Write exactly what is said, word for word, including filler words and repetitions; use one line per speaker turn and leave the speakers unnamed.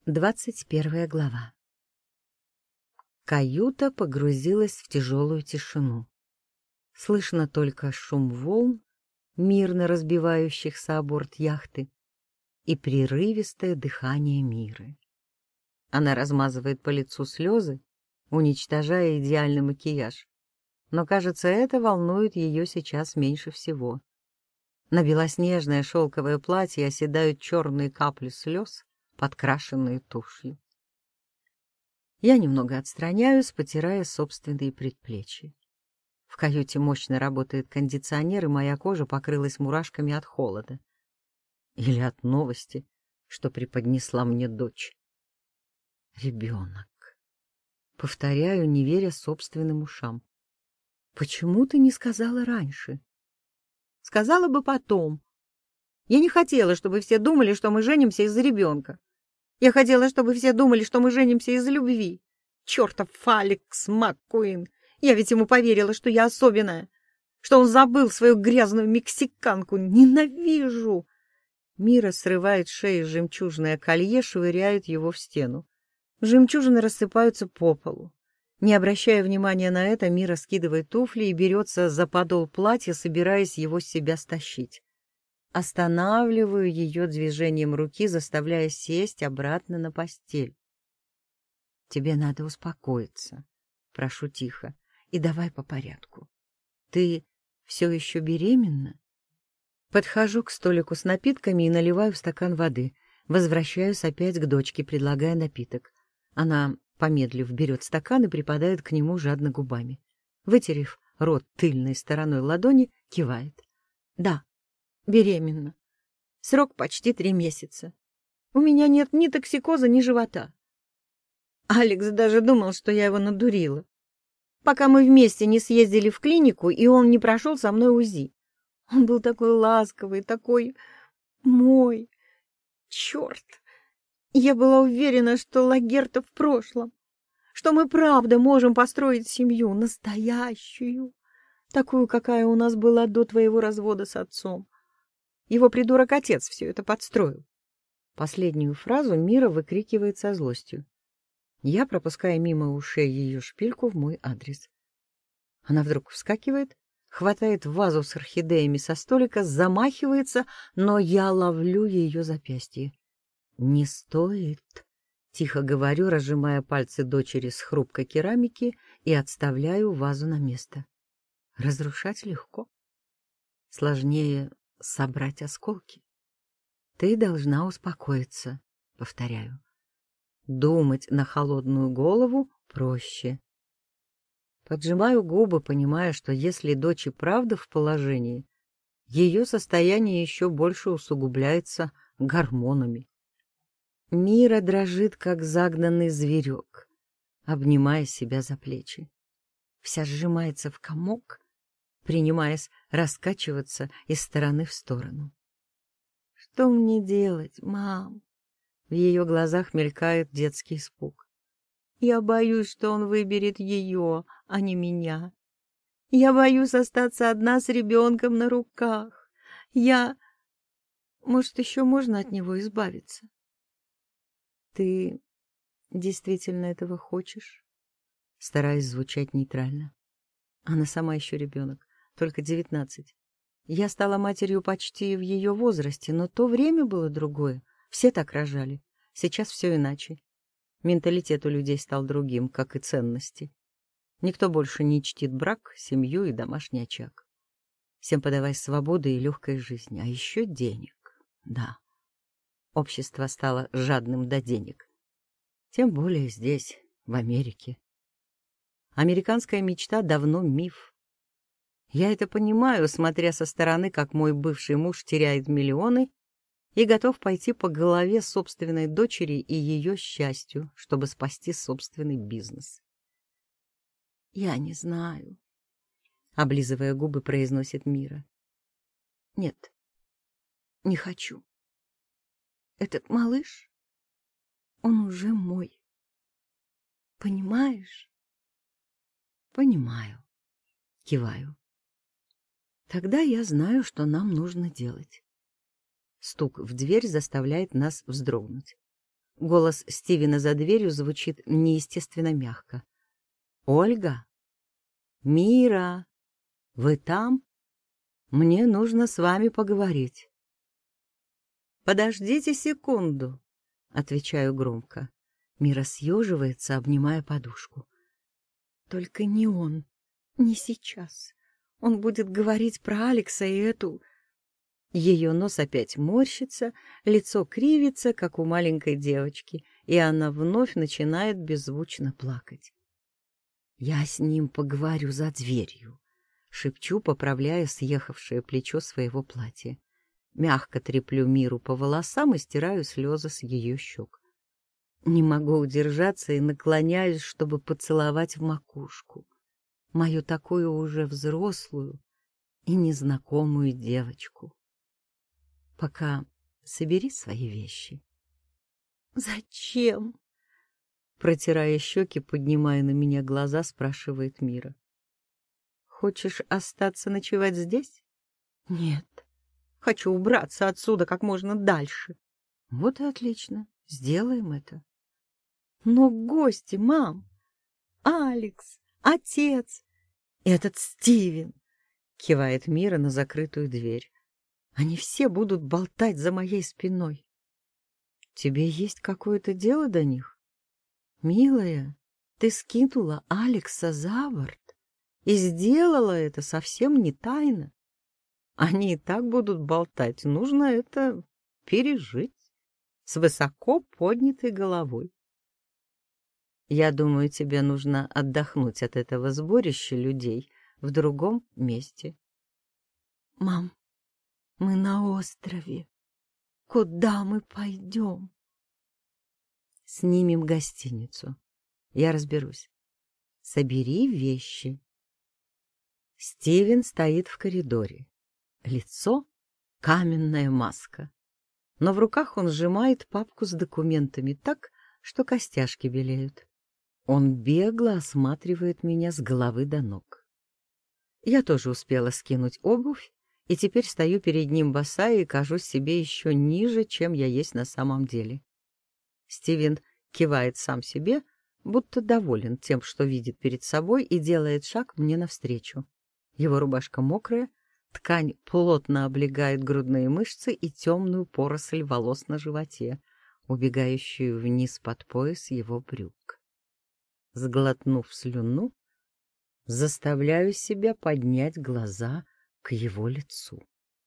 Двадцать первая глава. Каюта погрузилась в тяжелую тишину. Слышно только шум волн, мирно разбивающихся о борт яхты, и прерывистое дыхание Миры. Она размазывает по лицу слезы, уничтожая идеальный макияж, но, кажется, это волнует ее сейчас меньше всего. На белоснежное шелковое платье оседают черные капли слез, подкрашенные тушью. Я немного отстраняюсь, потирая собственные предплечья. В каюте мощно работает кондиционер, и моя кожа покрылась мурашками от холода. Или от новости, что преподнесла мне дочь. Ребенок. Повторяю, не веря собственным ушам. Почему ты не сказала раньше? Сказала бы потом. Я не хотела, чтобы все думали, что мы женимся из-за ребенка. Я хотела, чтобы все думали, что мы женимся из-за любви. Чертов Алекс МакКуин! Я ведь ему поверила, что я особенная, что он забыл свою грязную мексиканку. Ненавижу! Мира срывает с шеи жемчужное колье, швыряет его в стену. Жемчужины рассыпаются по полу. Не обращая внимания на это, Мира скидывает туфли и берется за подол платья, собираясь его с себя стащить. Останавливаю ее движением руки, заставляя сесть обратно на постель. Тебе надо успокоиться, прошу тихо, и давай по порядку. Ты все еще беременна? Подхожу к столику с напитками и наливаю в стакан воды. Возвращаюсь опять к дочке, предлагая напиток. Она, помедлив, берет стакан и припадает к нему жадно губами. Вытерев рот тыльной стороной ладони, кивает. Да. Беременна. Срок почти три месяца. У меня нет ни токсикоза, ни живота. Алекс даже думал, что я его надурила. Пока мы вместе не съездили в клинику, и он не прошел со мной УЗИ. Он был такой ласковый, такой мой. Черт! Я была уверена, что Лагерта в прошлом, что мы правда можем построить семью, настоящую, такую, какая у нас была до твоего развода с отцом. Его придурок-отец все это подстроил. Последнюю фразу Мира выкрикивает со злостью. Я пропускаю мимо ушей ее шпильку в мой адрес. Она вдруг вскакивает, хватает вазу с орхидеями со столика, замахивается, но я ловлю ее запястье. «Не стоит», — тихо говорю, разжимая пальцы дочери с хрупкой керамики и отставляю вазу на место. Разрушать легко. Сложнее собрать осколки. Ты должна успокоиться, повторяю. Думать на холодную голову проще. Поджимаю губы, понимая, что если дочь и правда в положении, ее состояние еще больше усугубляется гормонами. Мира дрожит, как загнанный зверек, обнимая себя за плечи. Вся сжимается в комок, принимаясь раскачиваться из стороны в сторону. «Что мне делать, мам?» В ее глазах мелькает детский испуг. «Я боюсь, что он выберет ее, а не меня. Я боюсь остаться одна с ребенком на руках. Я... Может, еще можно от него избавиться?» «Ты действительно этого хочешь?» Стараюсь звучать нейтрально. Она сама еще ребенок, только девятнадцать. Я стала матерью почти в ее возрасте, но то время было другое. Все так рожали. Сейчас все иначе. Менталитет у людей стал другим, как и ценности. Никто больше не чтит брак, семью и домашний очаг. Всем подавай свободы и легкой жизни, а еще денег. Да, общество стало жадным до денег. Тем более здесь, в Америке. Американская мечта давно миф. Я это понимаю, смотря со стороны, как мой бывший муж теряет миллионы и готов пойти по голове собственной дочери и ее счастью, чтобы спасти собственный бизнес. «Я не знаю», — облизывая губы, произносит Мира. «Нет, не хочу. Этот малыш, он уже мой. Понимаешь?» «Понимаю», — киваю. «Тогда я знаю, что нам нужно делать». Стук в дверь заставляет нас вздрогнуть. Голос Стивена за дверью звучит неестественно мягко. «Ольга? Мира? Вы там? Мне нужно с вами поговорить». «Подождите секунду», — отвечаю громко. Мира съеживается, обнимая подушку. «Только не он, не сейчас. Он будет говорить про Алекса и эту...» Ее нос опять морщится, лицо кривится, как у маленькой девочки, и она вновь начинает беззвучно плакать. «Я с ним поговорю за дверью», — шепчу, поправляя съехавшее плечо своего платья. Мягко треплю Миру по волосам и стираю слезы с ее щек. Не могу удержаться и наклоняюсь, чтобы поцеловать в макушку мою такую уже взрослую и незнакомую девочку. Пока собери свои вещи. «Зачем?» Протирая щеки, поднимая на меня глаза, спрашивает Мира. «Хочешь остаться ночевать здесь?» «Нет. Хочу убраться отсюда как можно дальше». «Вот и отлично. Сделаем это». «Но гости, мам! Алекс, отец, этот Стивен!» Кивает Мира на закрытую дверь. «Они все будут болтать за моей спиной». «Тебе есть какое-то дело до них? Милая, ты скинула Алекса за борт и сделала это совсем не тайно. Они и так будут болтать, нужно это пережить с высоко поднятой головой. Я думаю, тебе нужно отдохнуть от этого сборища людей в другом месте». «Мам, мы на острове. Куда мы пойдем?» «Снимем гостиницу. Я разберусь. Собери вещи». Стивен стоит в коридоре. Лицо — каменная маска. Но в руках он сжимает папку с документами так, что костяшки белеют. Он бегло осматривает меня с головы до ног. Я тоже успела скинуть обувь, и теперь стою перед ним босая и кажусь себе еще ниже, чем я есть на самом деле. Стивен кивает сам себе, будто доволен тем, что видит перед собой, и делает шаг мне навстречу. Его рубашка мокрая, ткань плотно облегает грудные мышцы и темную поросль волос на животе, убегающую вниз под пояс его брюк. Сглотнув слюну, заставляю себя поднять глаза к его лицу.